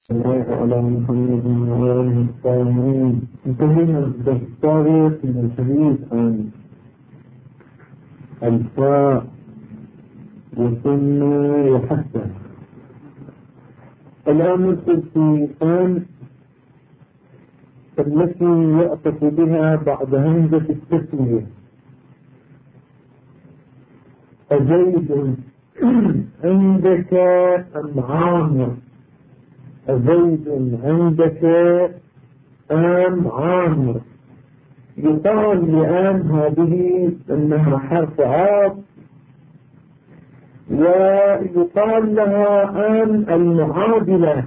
الله على محمد وآله الطاهرين. انتهينا الدرس السابق من الحديث عن الفاء وسنة وحسن. الآن ندخل في أن التي يعطف بها بعد همزة التسوية. أزيد عندك أم عامر؟ أزيد عندك أم عامر؟ يقال لأن هذه أنها حرف عاطف، ويقال لها أن المعادلة،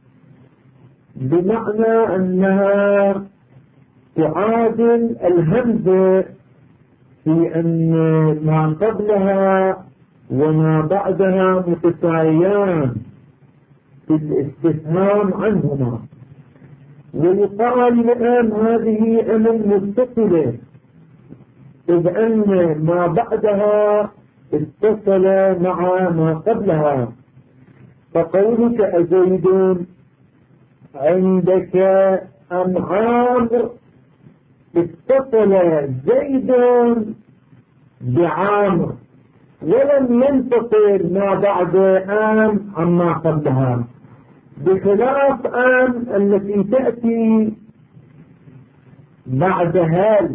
بمعنى أنها تعادل الهمزة في أن ما قبلها وما بعدها متساويان في الاستفهام عنهما. ويقال لأن هذه أمم متصلة، إذ أن ما بعدها اتصل مع ما قبلها. فقولك أزيد عندك أم عامر، اتصل زيد بعامر ولم ينفصل ما بعد أم عما قبلها، بخلاف أم التي تأتي بعد هل،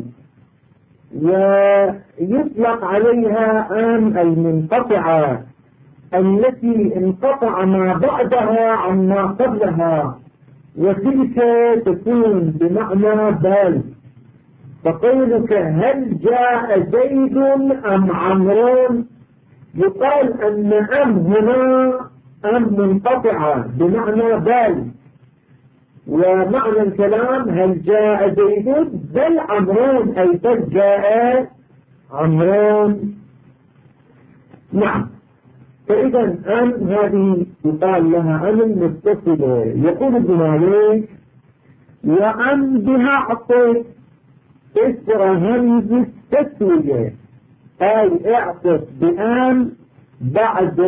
ويطلق عليها أم المنقطعة التي انقطع ما بعدها عما قبلها، وتلك تكون بمعنى بل. فقولك هل جاء زيد أم عمرو، يقال أن أم هنا أم منقطعة بمعنى بل، ومعنى الكلام هل جاء زيد بل عمرو، أي بل جاء عمرو. نعم. فإذا أم هذه يقال لها أم متصلة. يقول ابن مالك وأم بها عطف إثر همز التسوية، أي اعطف بأم بعد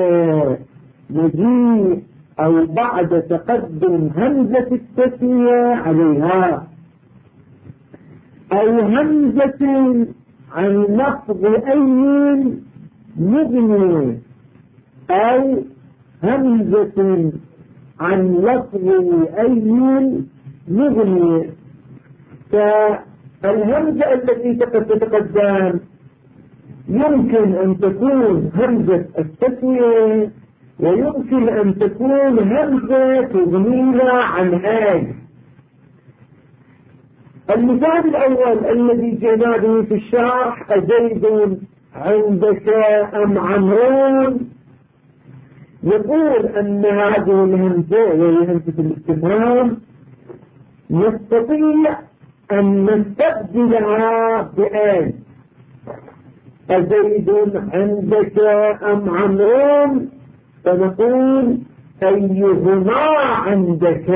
مجيء أو بعد تقدم همزة التسوية عليها، أو همزة عن لفظ أي مغني، أو همزة عن لفظ أي مغني. فالهمزة التي تتقدم يمكن أن تكون همزة التسوية، ويمكن أن تكون همزة تغنينا عن هاي. المثال الأول الذي جئنا به في الشرح أزيد عندك أم عمرو، يقول أن هذه الهمزة وهي همزة الاستفهام نستطيع أن نستبدلها بأن أزيد عندك أم عمرو، فنقول أيهما عندك،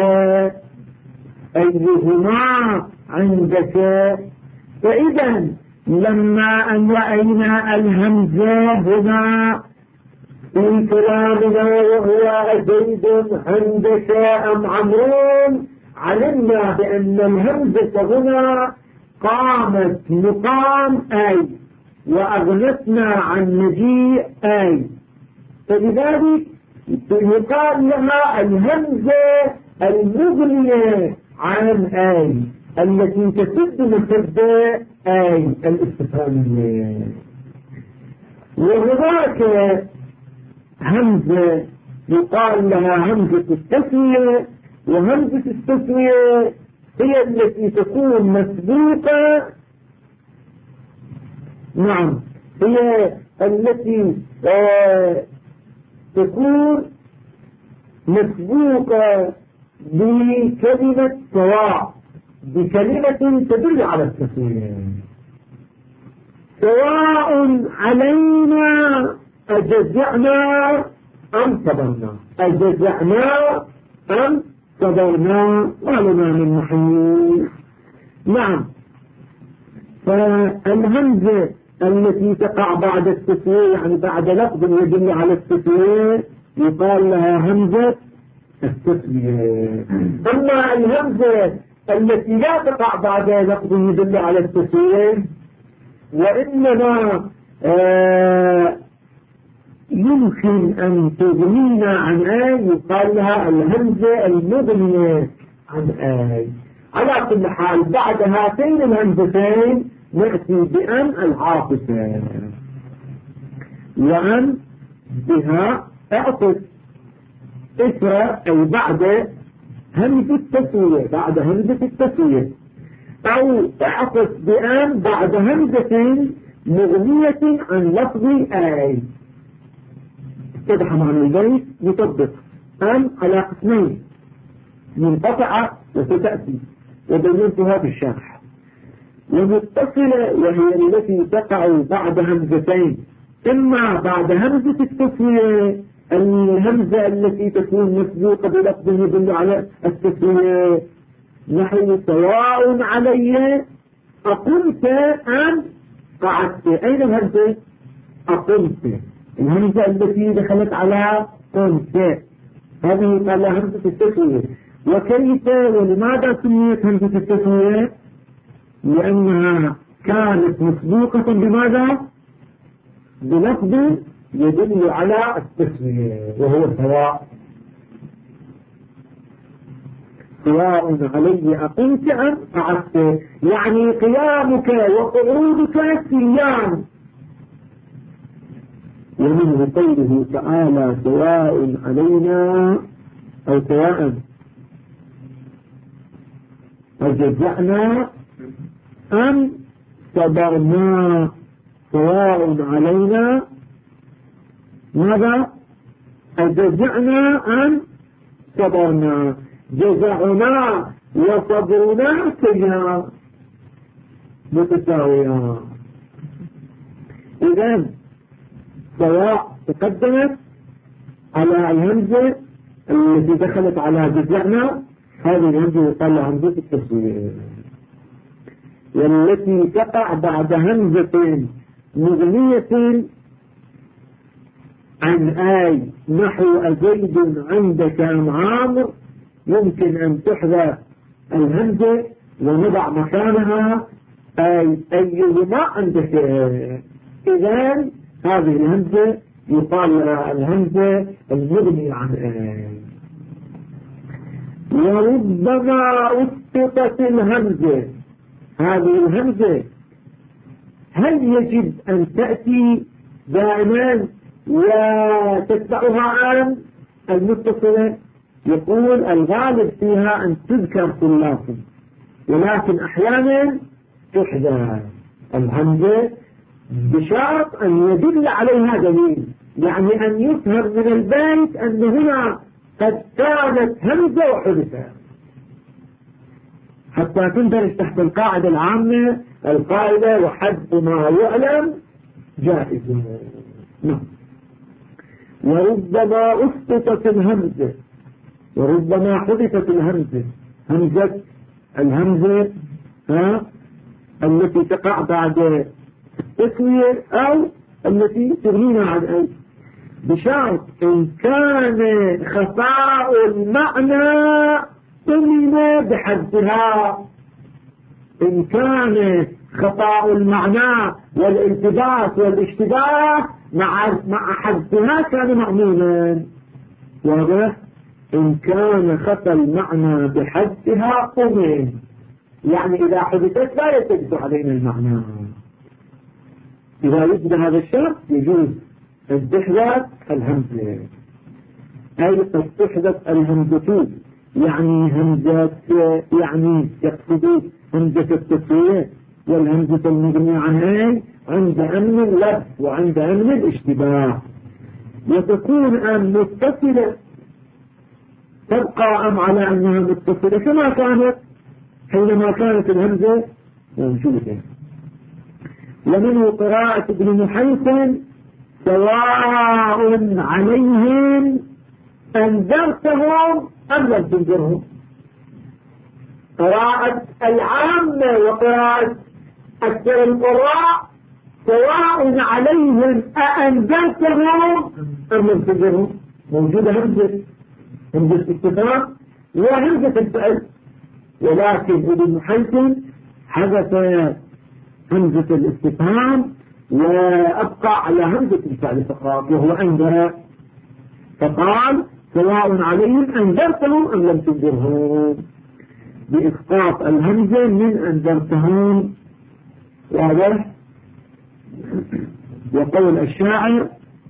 أيهما عندك. فإذا لما أن رأينا الهمزة هنا في كلامنا وهو أزيد عندك أم عمرو، علمنا بأن الهمزة هنا قامت مقام أي، وأغنتنا عن مجيء أي، فلذلك يقال لها الهمزة المغنية عن أي، التي تسد مسد أي الاستفهامية. وهناك همزة يقال لها همزة التسوية، وهمزة التسوية هي التي تكون مسبوقة، نعم هي التي تكون مسبوقة بكلمة سواء، بكلمة تدل على التسوية. سواء علينا أجزعنا أم صبرنا، أجزعنا أم صبرنا، ولنا من محيط. نعم. التسوية. أما الهمزة التي لا تقع بعد لفظ يدل على التسوية وإنما يمكن أن تغنينا عن آي يقال لها الهمزة المغنية عن آي. على كل حال بعد هاتين الهمزتين نأتي بأن العاطفة، وأن بها أعطف إثر أي بعد همزة التسوية، بعد همزة التسوية، أو أعطف بأن بعد همزة مغنية عن لفظ آي. اتضح معنى البيت يطبق أن على قسمين منقطعة وستأتي وبينتها في الشرح، ومتصلة وهي التي تقع بعد همزتين، إما بعد همزة التسوية الهمزة التي تكون مسبوقة بلفظ يدل على التسوية، نحو سواء علي أقمت أم قعدت. أين الهمزة؟ أقمت، الهمزة التي دخلت على قمت، هذه قال لها همزة التسوية. وكيف ولماذا سميت همزة التسوية؟ لأنها كانت مسبوقة بماذا؟ بلفظ يدل على التسوية وهو سواء. سواء علي أقمت أم قعدت، يعني قيامك وقعودك سيان. ومنه قوله تعالى سواء علينا أو سواء أجزعنا أم صبرنا. سواء علينا ماذا؟ أجزعنا أم صبرنا. جزعنا وصبرنا كلها متساوية. إذن سواء تقدمت على الهمزة التي دخلت على جزعنا، هذه الهمزة يقال لها همزة التسوية. والتي تقع بعد همزة مغنية عن آي نحو أزيد عندك أم عامر، يمكن أن تحذف الهمزة ونضع مكانها أيهما عندك. إذن هذه الهمزة يقال لها الهمزة المغنية عن آي. وربما أسقطت الهمزة، هذه الهمزة هل يجب أن تأتي دائما وتتبعها أم المتصلة؟ يقول الغالب فيها أن تذكر كلها، ولكن أحيانا تحذف الهمزة بشرط أن يدل عليها دليل، يعني أن يفهم من البيت أن هنا قد كانت همزة وحدثت، حتى تندرج تحت القاعدة العامة، القاعدة وحد ما يعلم جائز. وربما أسقطت الهمزة، وربما حدثت الهمزة، همزة الهمزة التي تقع بعد التسوية أو التي تغنينا عن أي، بشرط إن كان خفاء المعنى ضمن بحذفها. إن كان خطأ المعنى والالتباس والاشتباه مع حذفها كان مأمونا. واضح؟ إن كان خطأ المعنى بحذفها قمن، يعني إذا حدثت لا يتجد علينا المعنى. إذا وجد هذا الشرط يجوز أن تحذف الهمزة، أي قد تحذف الهمزة، يعني همزة، يعني يقصد همزة التسوية والهمزة المغنية عنها عند أمن اللبس وعند أمن الاشتباه. وتكون أم متصلة، تبقى أم على أنها متصلة كما كانت حينما كانت الهمزة موجودة. ومنه قراءة ابن محيصن سواء عليهم أنذرتهم أم لم تنذرهم. قراءة العامة وقراءة أكثر القراء سواء عليهم أأنذرتهم أم لم تنذرهم، موجودة همزة همزة استفهام وهمزة الفعل، ولكن ابن حيثم حذف همزة الاستفهام وأبقى على همزة الفعل فقط وهو أنذر، فقال سواء عليهم أنذرتهم أم لم تنذرهم، بإسقاط الهمزة من أنذرتهم. واضح؟ وقول الشاعر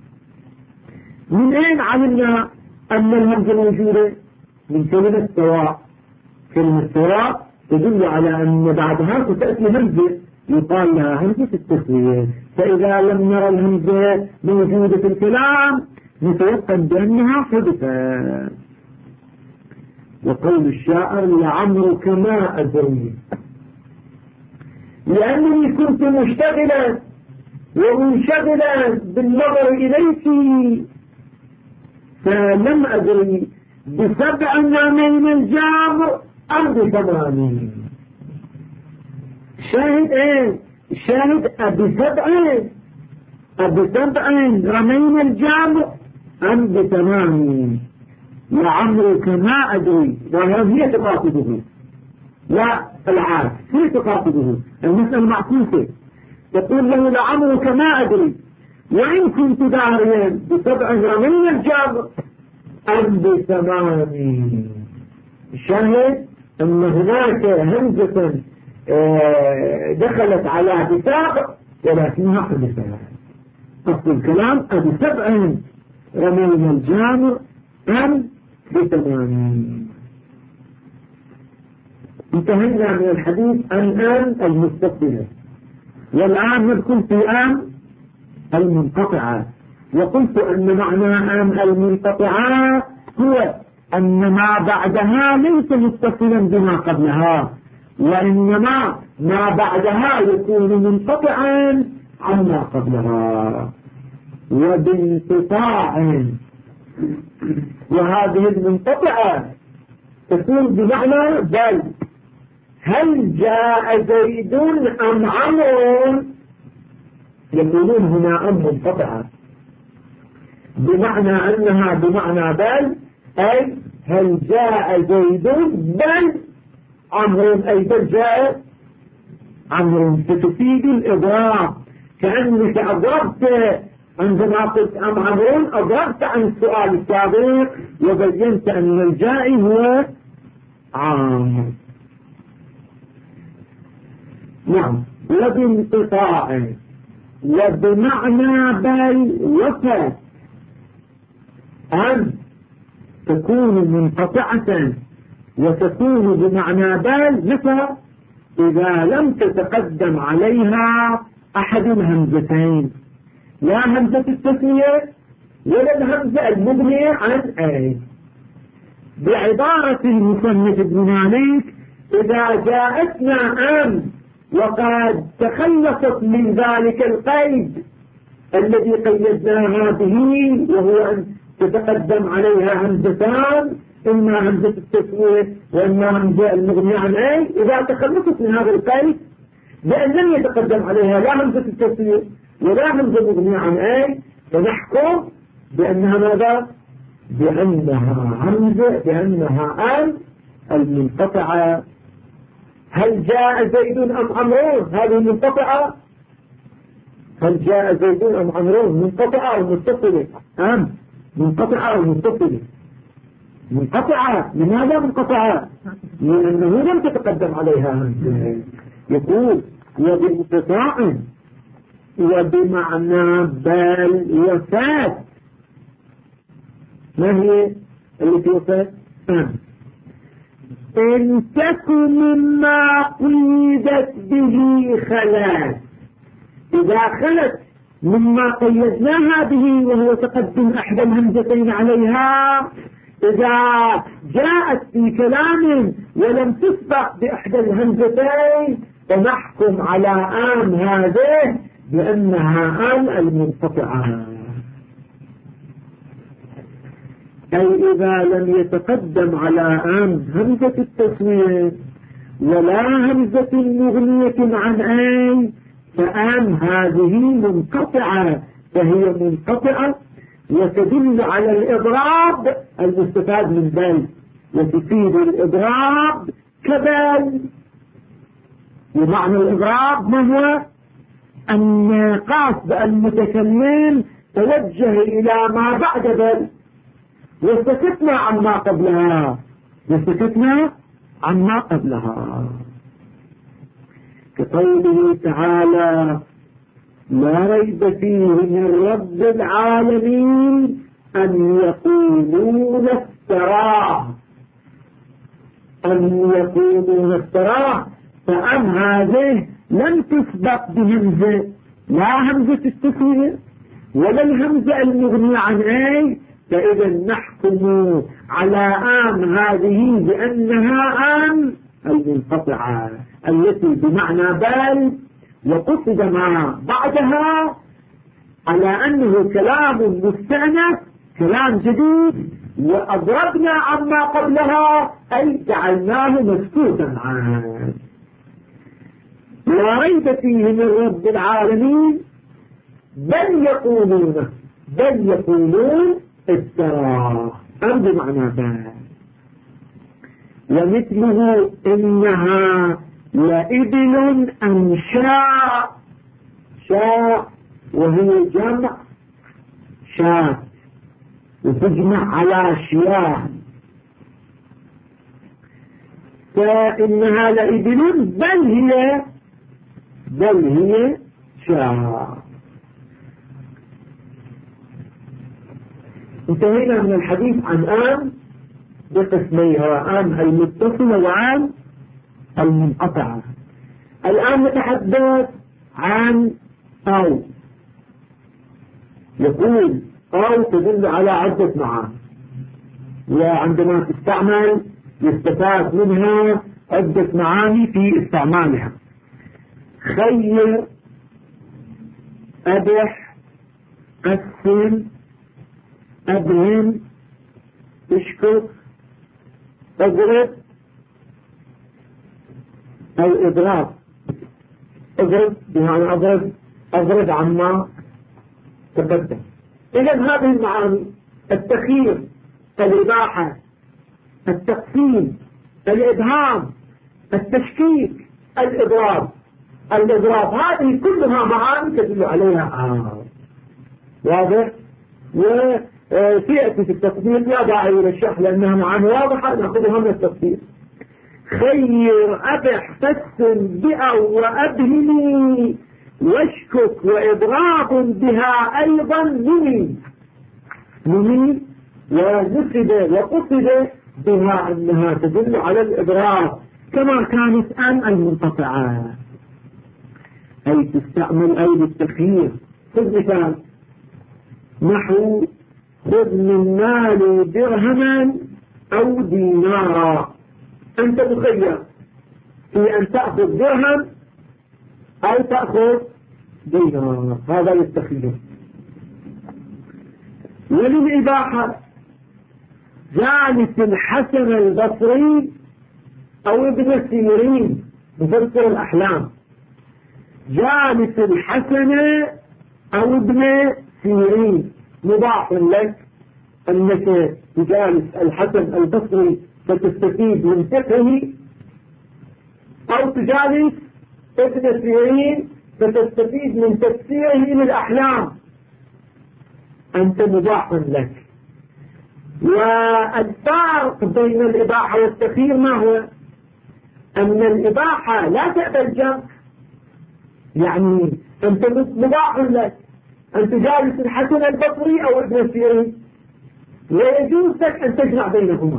من أين علمنا أن الهمزة موجودة؟ من كلمة سواء. كلمة سواء تدل على أن بعدها ستأتي همزة يقال لها همزة التسوية، فإذا لم نرى الهمزة موجودة في الكلام نتيقن بأنها حدثت. وقول الشاعر لعمرك ما أدري لأنني كنت مشتغلا ومنشغلا بالنظر إليك فلم أدري ب7 من الجامر أم ب8. شاهد ايه؟ شاهد ب7 رمينا الجامر أم ب8. لعمرك ما أدري، وهي تقاطبه لا العاد هي تقاطبه، المسألة معكوسة. تقول له لعمرك ما أدري وإن كنت داريا ب7 رمينا الجامر أم ب8. الشاهد أن هناك همزة دخلت على بسابق ولكنها حدثت. أصل الكلام ب7 رمينا الجامر أم ب8. انتهينا من الحديث عن آن المتصلة، والآن ندخل في آن المنقطعة. وقلت أن معنى آن المنقطعة هو أن ما بعدها ليس متصلا بما قبلها، وإنما ما بعدها يكون منقطعا عما قبلها وبانقطاع. وهذه المنقطعة تكون بمعنى بل. هل جاء زيد أم عمرو؟ يقولون هنا أم منقطعة بمعنى أنها بمعنى بل، أي هل جاء زيد بل عمرو، أي بل جاء عمرو، فتفيد الإضراب كأنك أضربت عندما قلت أم عمرو أضربت عن السؤال السابق وبينت أن الجائي هو عمرو. نعم. وبانقطاع وبمعنى بل وفى أن تكون منقطعة وتكون بمعنى بل متى؟ إذا لم تتقدم عليها أحد الهمزتين، لا همزة التثنية ولا الهمزة المبنية عن أي. بعبارة المصنف ابن مالك إذا جاءتنا أم وقد تخلصت من ذلك القيد الذي قيدناها به وهو أن تتقدم عليها همزتان، إما همزة التسوية وإما همزة المغنية عن أي، إذا تخلصت من هذا القيد بأن لم يتقدم عليها لا همزة التسوية ولا همزة مغنية عن أي، فنحكم بأنها ماذا؟ بأنها همزة، بأنها أم المنقطعة. هل جاء زيد أم عمرو؟ هذه منقطعة. هل جاء زيد أم عمرو؟ منقطعة أو متصلة؟ أم منقطعة أو متصلة؟ منقطعة. لماذا منقطعة؟ لأنه لم تتقدم عليها همزة. يقول وبانقطاع وبمعنى بل وفات. ما هي التي وفات؟ إن تكن مما قيدت به خلات، إذا خلت مما قيدناها به وهو تقدم أحد الهمزتين عليها، إذا جاءت في كلام ولم تسبق بأحد الهمزتين فنحكم على آن هذه بأنها آن المنقطعة. أي إذا لم يتقدم على آن همزة التسوية ولا همزة مغنية عن آن فآن هذه منقطعة، فهي منقطعة وتدل على الإضراب المستفاد من بل، وتفيد الإضراب كبل. ومعنى الإضراب ما هو؟ أن قصد المتكلم توجه إلى ما بعد بل، وسكتنا عما قبلها، وسكتنا عما قبلها، كقوله تعالى: لا ريب فيه من رب العالمين أن يقولون افتراه، أن يقولون افتراه. فأم هذه لم تسبق بهمزة، لا همزة التكوير ولا الهمزة المغنية عن أي، فإذا نحكم على آم هذه بأنها آم المنقطعة التي بمعنى بل، وقصد ما بعدها على أنه كلام مستأنف، كلام جديد، وأضربنا عما قبلها أي جعلناه مسكوتا عنه. لا ريب فيه من رب العالمين بل يقولون افتراه، أم بمعنى بل. ومثله إنها لإبل أنشاء، شاء وهي جمع شاة، وتجمع على شياه، فإنها لإبل بل هي شاة. انتهينا من الحديث عن آم بقسميها، آم المتصلة وآم المنقطعة. الآن نتحدث عن أو. يقول أو تدل على عدة معاني، وعندما تستعمل يستفاد منها عدة معاني في استعمالها: خير، أبح، قسم، أبهم، اشكر، اضرب، أو إضراب. اضرب بمعنى أضرب عما تقدم. إذن هذه المعاني: التخيير، الإباحة، التقسيم، الإبهام، التشكيك، الإضراب، هذه كلها معاني تدل عليها واضح؟ وسيأتي في التفصيل، لا داعي إلى الشرح لأنها معاني واضحة، نأخذها من التفصيل. خير، أبح، قسم، بأو، وأبهني، واشكك، وإضراب بها أيضا نمي، ونسب وقصد بها أنها تدل على الإضراب، كما كانت أم المنقطعة، أي تستعمل أي للتخيير. خذ مثال نحو: خذ من مالي درهما أو دينارا. أنت مخير في أن تأخذ درهم أو تأخذ دينار، هذا للتخيير. وللإباحة: جالس الحسن البصري أو ابن سيرين، مفسر الأحلام. جالس الحسن أو ابن سيرين مضاف لك أنك تجالس الحسن البصري فتستفيد من فقهه، أو تجالس ابن سيرين فتستفيد من تفسيره للأحلام، أنت مضاف لك. والفارق بين الإباحة والتخيير ما هو؟ أن الإباحة لا تقبل جمع، يعني أنت مضاف لك، أنت جالس الحسن البصري أو ابن سيرين، ويجوز لك أن تجمع بينهما،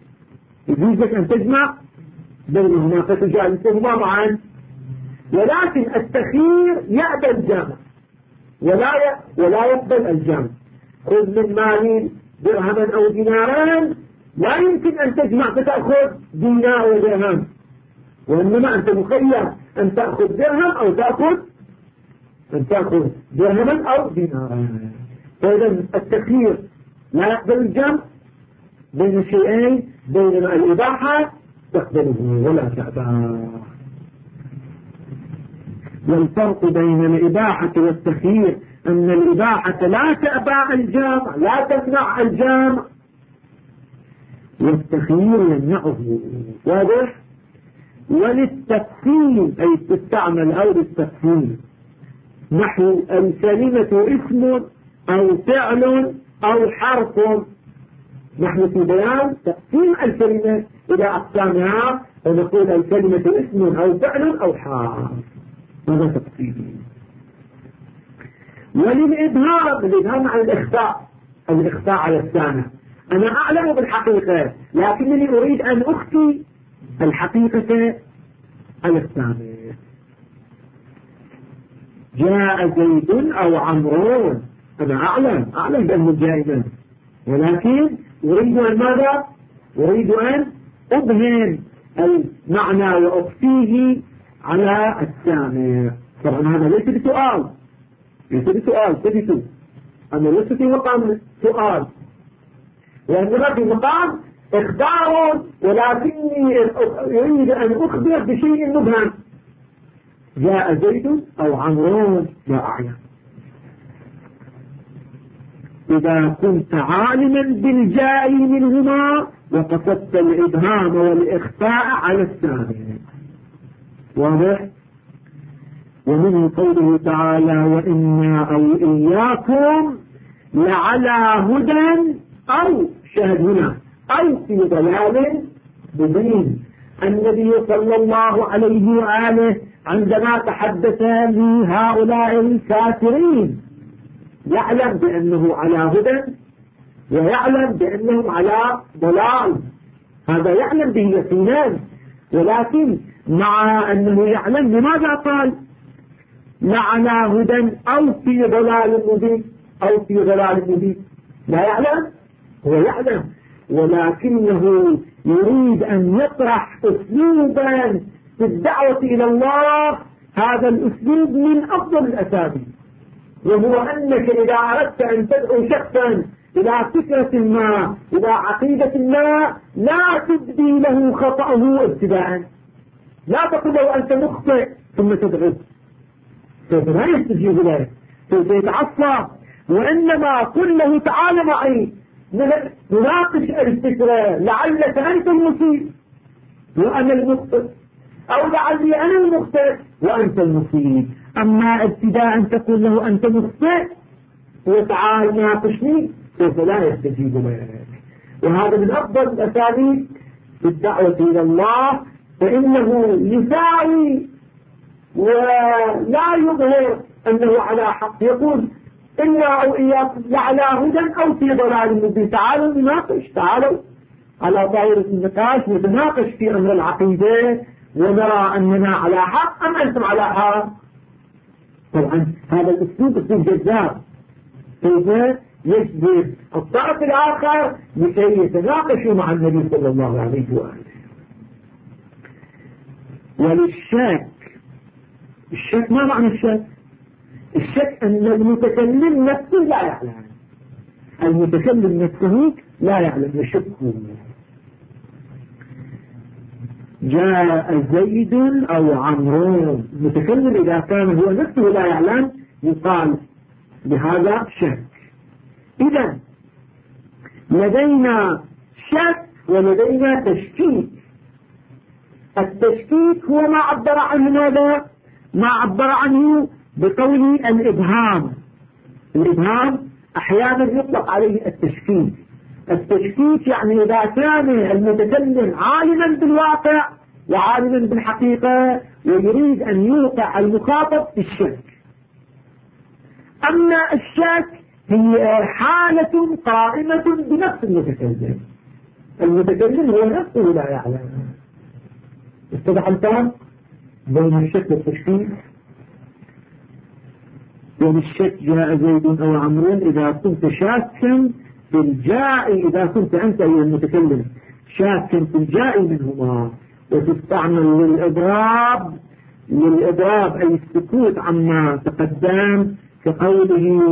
فتجالسهما معا. ولكن التخيير يأبى الجمع ولا يقبل الجمع. خذ من مالي درهما أو ديناران، لا يمكن أن تجمع فتأخذ دينار ودرهم، وإنما أنت مخير أن تأخذ درهم أو تأخذ درهما أو ديناران. فإذا التخيير لا يقبل الجمع بين شيئين، بينما الإباحة تقبله ولا تأباه. والفرق بين الإباحة والتخيير أن الإباحة لا تأبى الجامع، لا تمنع الجامع، والتخيير يمنعه. واضح؟ وللتقسيم أي تستعمل أو للتقسيم، نحو الكلمة اسم أو فعل أو حرف، نحن في بيان تقسيم الكلمة إلى أقسامها، ونقول الكلمة اسم أو فعل أو حرف، هذا تقسيم. وللإبهام، الإبهام عن الإخفاء، الإخفاء على السامع، أنا أعلم بالحقيقة لكنني أريد أن أخفي الحقيقة على السامع. جاء زيد أو عمرو، أنا أعلم بأنه جائزا، ولكن أريد أن ماذا؟ أريد أن أبهم المعنى وأخفيه على السامع. طبعا هذا ليس بسؤال، ثبتوا أنا ليس في مقام سؤال، وإنما في مقام إخبار، ولكني أريد أن أخبر بشيء مبهم. جاء زيد أو عمرو لا أعلم. إذا كنت عالما بالجاء منهما وقصدت الإبهام والإخفاء على السامع. واضح؟ ومن قوله تعالى وإنا أو إياكم لعلى هدى أو شاهد هنا أو في ضلال مبين. النبي صلى الله عليه وآله عندما تحدث لهؤلاء الكافرين يعلم بأنه على هدى ويعلم بأنهم على ضلال، هذا يعلم به يقينا، ولكن مع أنه يعلم لماذا قال لعلى هدى أو في ضلال مبين؟ أو في ضلال مبين لا يعلم، هو يعلم، ولكنه يريد أن يطرح أسلوبا في الدعوة إلى الله، هذا الأسلوب من أفضل الأساليب، وهو أنك إذا أردت أن تدعو شخصا إلى فكرة ما إلى عقيدة ما لا تبدي له خطأه ابتداء، لا تقول له أنت مخطئ ثم تدعو، سوف لا يستجيب لك، سوف يتعصب، وإنما قل له تعالى معي نناقش الفكرة، لعلك أنت المصيب وأنا المخطئ، أو لعلي أنا المخطئ وأنت المصيب. أما ابتداء أن تقول له أنت مخطئ وتعال ناقشني سوف لا يستجيب لك. وهذا من أفضل الأساليب في الدعوة إلى الله، فإنه يساوي ولا يظهر أنه على حق، يقول إنا أو إياكم لعلى هدى أو في ضلال مبين. تعالوا نناقش، تعالوا على طائرة النقاش ونناقش في أمر العقيدة ونرى أننا على حق أم أنتم على حق. طبعا هذا الأسلوب أسلوب جذاب، سوف يجذب الطرف الآخر لكي يتناقشوا مع النبي صلى الله عليه وآله. وللشك، الشك ما معنى الشك؟ الشك أن المتكلم نفسه لا يعلم، المتكلم نفسه لا يعلم، يشك. جاء زيد أو عمرو، المتكلم إذا كان هو نفسه لا يعلم يقال بهذا شك. إذا لدينا شك ولدينا تشكيك. التشكيك هو ما عبر عنه ماذا؟ ما عبر عنه بقول الإبهام. الإبهام أحيانا يطلق عليه التشكيك. التشكيك يعني إذا كان المتكلم عالما بالواقع وعالما بالحقيقة ويريد أن يوقع المخاطب في الشك. أما الشك هي حالة قائمة بنفس المتكلم، المتكلم هو نفسه لا يعلم. اتضح الفرق بين الشك والتشكيك؟ يعني الشك جاء زيد أو عمرو إذا كنت شاكا في الجاء، إذا كنت أنت أيها المتكلم شاكا في الجاء منهما، وتستعمل للإضراب أي السكوت عما تقدم، كقوله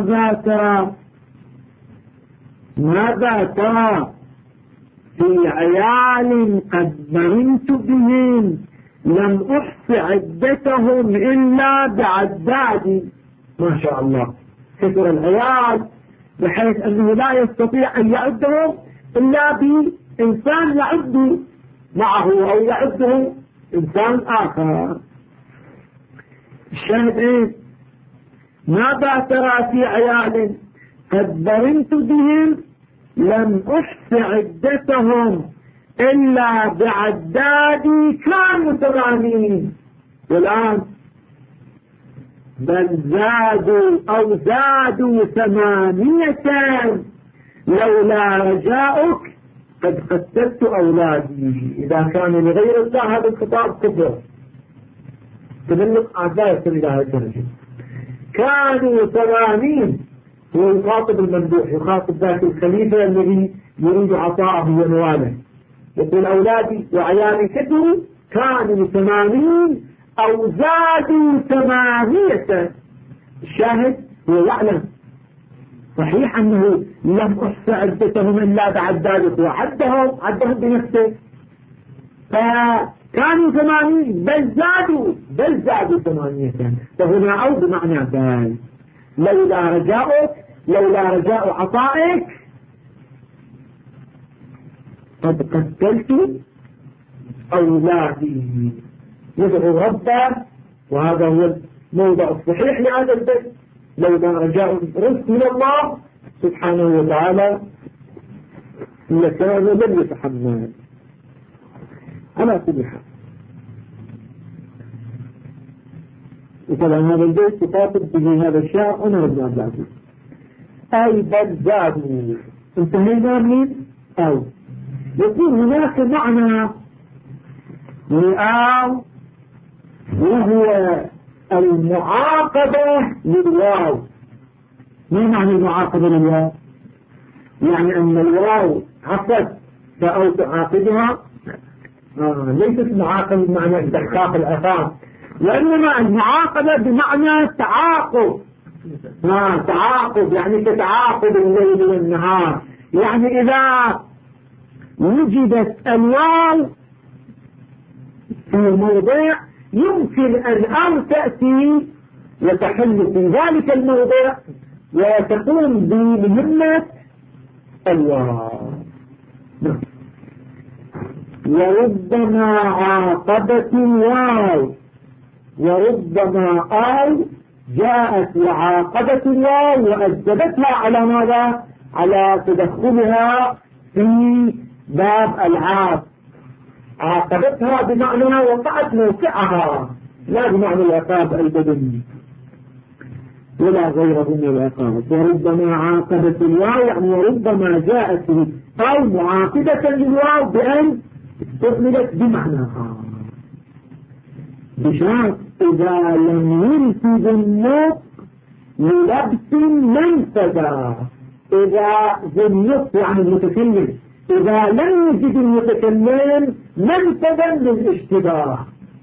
ماذا ترى في عيال قد مرنت بهم لم أحص عدتهم إلا بعداد. ما شاء الله، كثر العيال بحيث أنه لا يستطيع أن يعدهم إلا بإنسان يعد معه أو يعده إنسان آخر. الشاهد إيه؟ ماذا ترى في عيال قد برمت بهم لم أحص عدتهم إلا بعدادي كانوا 80 والآن بل زادوا أو زادوا 8 لولا رجاؤك قد قتلت أولادي. إذا كان لغير الله هذا الخطاب كبر تبلغ أعداء إلى هذا الدرجة. كانوا 80 هو يخاطب الممدوح، يخاطب ذاك الخليفة الذي يريد عطاءه ونواله، يقول أولادي وعيالي كثروا كانوا 80 أو زادوا 8. الشاهد هو يعلم صحيح أنه لم أحصى عدتهم إلا بعد ذلك وعدهم بنفسه، فكانوا 80 بل زادوا 8. فهنا أو بمعنى بل لولا رجاء عطائك قد قتلت أولادي. يدعو ربه، وهذا هو الموضع الصحيح لهذا البيت، لولا رجاء رزق من الله سبحانه وتعالى لكان لم يتحمل. على كل حال، وطبعا هذا البيت يخاطب به هذا الشاعر عمر بن عبد العزيز. أي بل زادوا، انتهينا من أو. يكون هناك معنى لأو وهو المعاقبة للواو. ما معنى المعاقبة للواو؟ يعني أن الواو عقد فأو تعاقبها ليست معاقبة بمعنى استحقاق العقاب، وإنما المعاقبة بمعنى تعاقب. تعاقب يعني تتعاقب الليل والنهار. يعني إذا وجدت الواو في موضع يمكن أن أو تأتي وتحل في ذلك الموضع وتقوم بمهمة الواو. وربما عاقبت الواو، وربما أو جاءت وعاقبت الواو وأجدتها على ماذا؟ على تدخلها في باب العاب. عاقبتها بمعنى وقعت موقعها، لا بمعنى العقاب البدني ولا غيره من العقاب. وربما عاقبت الواو يعني وربما جاءت أو معاقبة للواو بأن استعملت بمعناها، بشرط إذا لم ينفذ النطق للبس منفذا. إذا النطق يعني المتكلم إذا لم يجد المتكلم منفذا للاشتباه.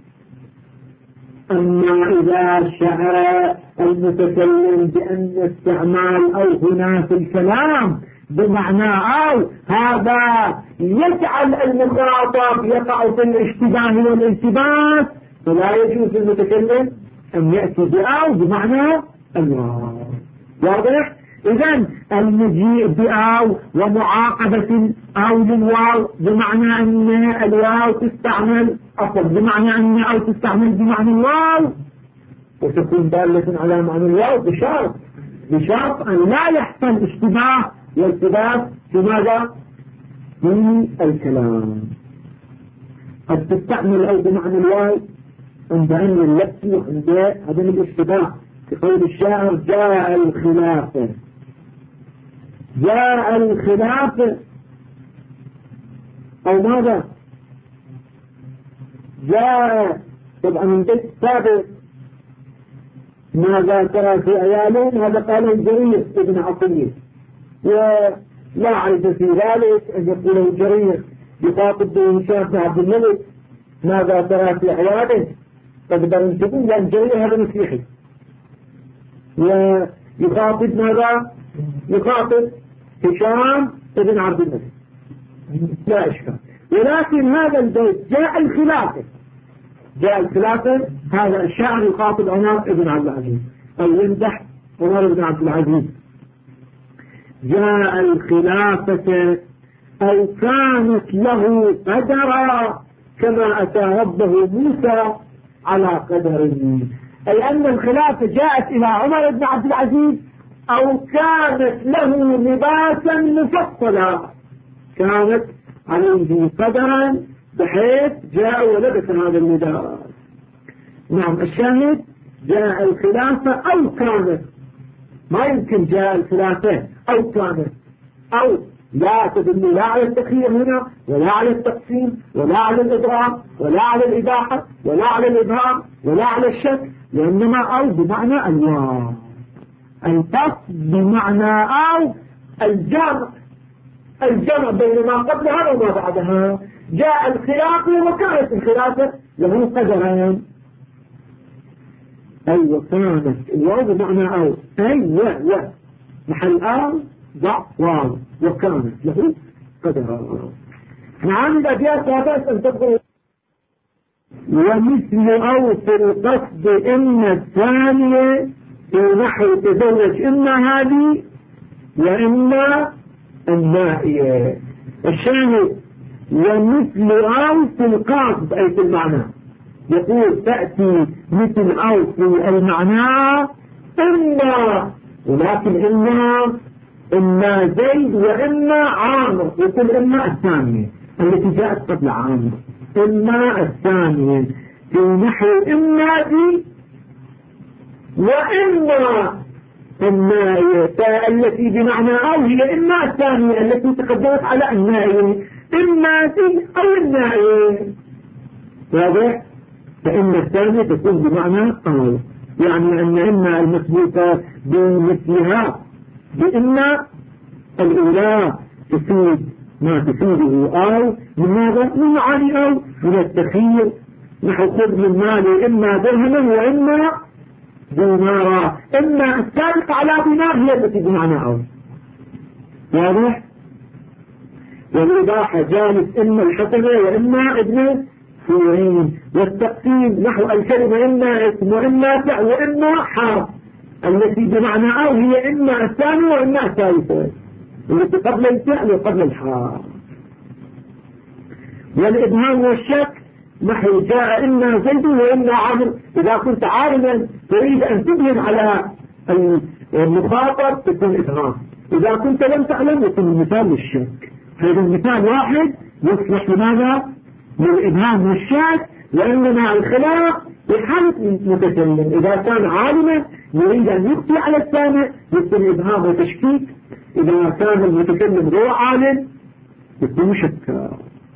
أما إذا شعر المتكلم بأن استعمال أو هنا في الكلام بمعنى أو هذا يجعل المخاطب يقع في الاشتباه والالتباس، فلا يجوز المتكلم أن يأتي بأو بمعنى الواو. واضح؟ إذن المجيء بأو ومعاقبة أو للواو بمعنى أن الواو تستعمل أصل بمعنى أن أو تستعمل بمعنى الواو وتكون دالة على معنى الواو بشرط أن لا يحصل اشتباه والتباس في ماذا؟ في الكلام. قد تستعمل أو بمعنى الواو عند علم اللبس وعند عدم الاشتباه، في قول الشاعر جاء الخلافة أو ماذا؟ جاء طبعا من بيت السابق ماذا ترى في عيالهم، هذا قاله الجرير ابن عطية، ولا أعرف في ذلك أن يقوله الجرير يخاطب هشام بن عبد الملك ماذا ترى في عياله. تقدر تقول لأن الجرير هذا مسيحي ويخاطب ماذا؟ يخاطب هشام بن عبد الملك، لا إشكال. ولكن هذا البيت جاء الخلافة، هذا الشاعر يخاطب عمر بن عبد العزيز أو يمدح عمر بن عبد العزيز جاء الخلافة أو كانت له قدرا كما أتى ربه موسى على قدره، أي أن الخلافة جاءت إلى عمر بن عبد العزيز أو كانت له لباسا مفصلا، كانت عليه قدرا بحيث جاء ولبس هذا اللباس. نعم، الشاهد جاء الخلافة أو كانت، ما يمكن جاء الخلافة أو كانت، أو لا تدل لا على التخيير هنا ولا على التقسيم ولا على الإضرار ولا على الإباحة ولا على الإبهام ولا على الشك، وإنما أو بمعنى الواو، القصد بمعنى أو الجمع بين ما قبلها وما بعدها. جاء الخلافة وكانت الخلافة له قدران، أي وكانت الواو بمعنى أو، أي محل أو ضع واو وكانت له قدران. نعم، الأبيات ثابت أن تقول ومثل أو في القصد إن الثانية في نحو تزوج إما هذه وإما النائية. الشاهد ومثل أو في القصد أي في المعنى، يقول تأتي مثل أو في المعنى إما، ولكن إما زيد وإما عامر، يقول إما الثانية التي جاءت قبل عامر، إما الثانية في نحو إما دي وإما النائية التي بمعنى أو هي إما الثانية التي تقدمت على النائية، إما دي أو النائية. واضح؟ فإن الثانية تكون بمعنى أو، يعني أن إما المثبوتة بمثلها بإما الأولى تفيد ما تفيده أو من ماذا؟ من معاني أو من التخيير، نحو خذ من مالي إما درهما وإما دينارا، إما السابق على دينار هي التي بمعنى أو. واضح؟ والإباحة جالس إما الحسنة وإما ابن سورين، والتقسيم نحو الكلمة إما اسم وإما فعل وإما حرف التي بمعنى أو هي إما الثانية وإما الثالثة التي قبل الفعل وقبل الحرف. والإبهام والشك نحو جاء إما زيد وإما عمرو، إذا كنت عالما تريد أن تبهم على المخاطب تكون إبهام، إذا كنت لم تعلم يكون المثال للشك. هذا المثال واحد يصلح لماذا؟ للإبهام والشك، وإنما الخلاف بحالة متكلم إذا كان عالما يريد أن يخفي على السامع يكون إبهام وتشكيك، إذا كان المتكلم غير عالم يكون شكا.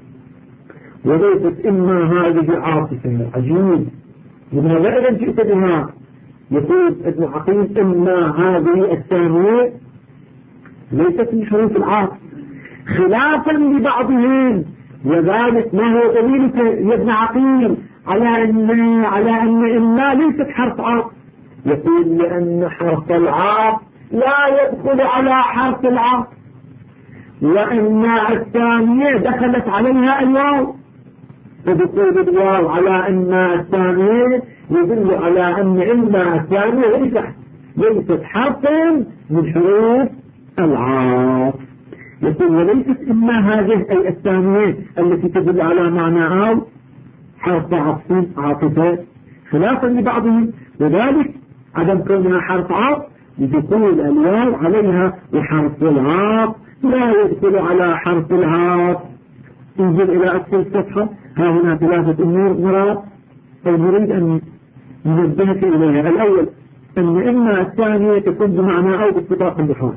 وليست إما هذه عاطفة عجيب، لماذا إذا جئت بها؟ يقول ابن عقيل إما هذه الثانية ليست من حروف العاطفة خلافا لبعضهم، وذلك ما هو دليل يا ابن عقيل على أن إما ليست حرف عاطف؟ يقول لأن حرف العاطف لا يدخل على حرف العاطف، وإن الثانية دخلت عليها الواو، فدخول الواو على أن الثانية يدل على أن إما الثانية ليست حرفا من حروف العاطف. يقول وليست إما هذه أي الثانية التي تدل على معنى أو حرف عاطفة خلافا لبعضهم، وذلك عدم كونها حرف عاطف لدخول الواو عليها، وحرف العاطف لا يدخل على حرف العاطف. انزل إلى أسفل الصفحة، ها هنا ثلاثة أمور نريد أن ننبهك إليها. الأول أن إما الثانية تكون بمعنى أو باتفاق اللحاظ،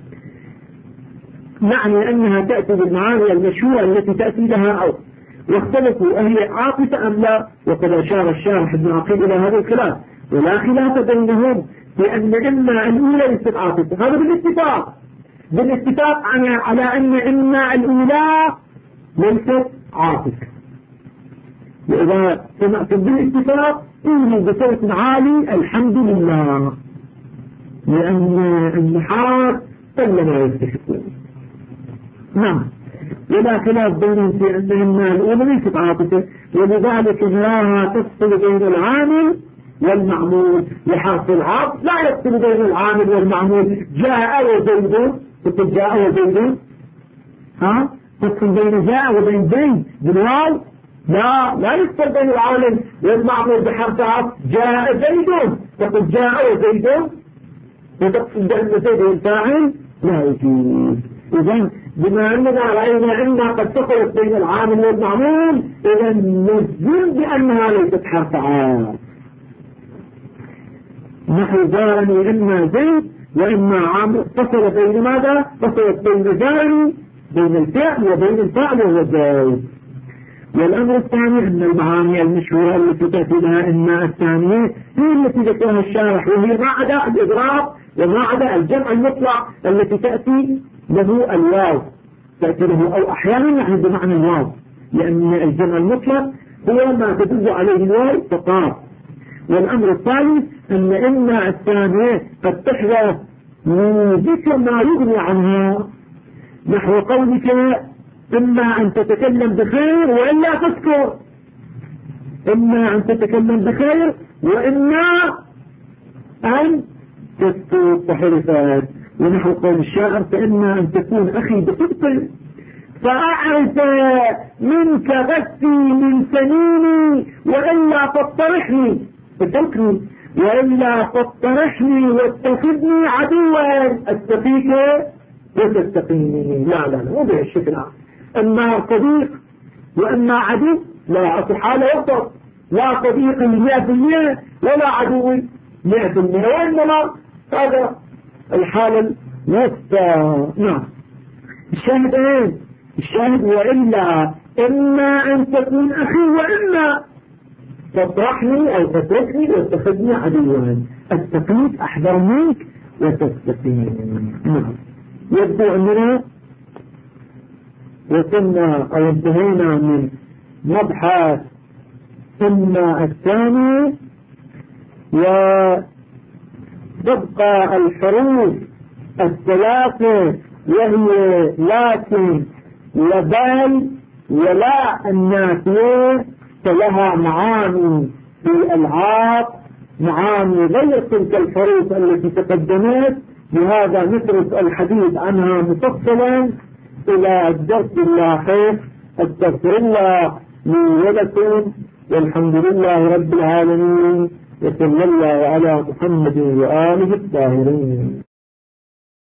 معنى أنها تأتي بالمعاني المشهورة التي تأتي لها أو، واختلفوا أهي عاطفة أم لا، وقد أشار الشارح ابن عقيل إلى هذا الخلاف، ولا خلاف بينهم لأن إما الأولى ليست عاطفة، هذا بالاتفاق على أن إما الأولى ليست عاطفة. وإذا سمعتم بالاتفاق قولوا بصوت عالي الحمد لله، لأن النحاس قل ما يستحقون. نعم، ولا خلاف بينهم في أن إما الأولى ليست عاطفة، ولذلك نراها تفصل بين العامل والمعمول لحرف العطف لا يفصل بين العامل والمعمول. جاء وزيد، قلت جاء وزيد، تفصل بين جاء وبين زيد بالواو؟ لا يفصل بين العامل والمعمول بحرف عطف. جاء زيد تقول جاء وزيد، وتقصد بين زيد والفاعل لا يجوز. إذن بما أننا رأينا أنها قد تخلط بين العامل والمعمول، إذن نجزم بأنها ليست حرف عطف. نحو زارني إما زيد وإما عامل، فصل بين ماذا؟ فصلت بين زارني بين الفعل وبين الفعل وهو زيد. والأمر الثاني أن المعاني المشهورة التي تأتي لها إما الثانية هي التي ذكرها الشارح، وهي ما عدا الإضراب وما عدا الجمع المطلق التي تأتي له الواو، تأتي له أو أحيانا نحن بمعنى الواو، لأن الجمع المطلق هو ما تدل عليه الواو فقط. والأمر الثالث أن إما الثانية قد تحدث من ذكر ما يغني عنها، نحو قولك إما أن تتكلم بخير وإلا تذكر، إما أن تتكلم بخير وإما أن تذكر تحرفات. ونحو قول الشاعر فإما أن تكون أخي بصدق فأعرف منك غثي من سنيني وإلا تطرحني فتلقني وإلا تطرحني واتخذني عدوا أستفيك وتستقيني. لا مو بهالشكل. أما صديق وأما عدو لا حال وسط، لا صديقي 100% ولا عدوي 100%، وإنما هذا الحال الوسطى. نعم. الشاهد ايه؟ الشاهد وإلا إما أن تكون أخي وإما تطرحني أو تتركني واتخذني عدوا، أستقيك أحذر منك وتستقيني. نعم. يبدو أننا وصلنا أو انتهينا من مبحث إما الثاني، وتبقى الحروف الثلاثة وهي لكن وبال ولا النافية، فلها معاني في الألعاب، معاني غير تلك الحروف التي تقدمت، لهذا نترك الحديث عنها مفصلا إلى الدرس اللاحق. استغفر الله لي ولكم، والحمد لله رب العالمين، وصلى الله على محمد وآله الطاهرين.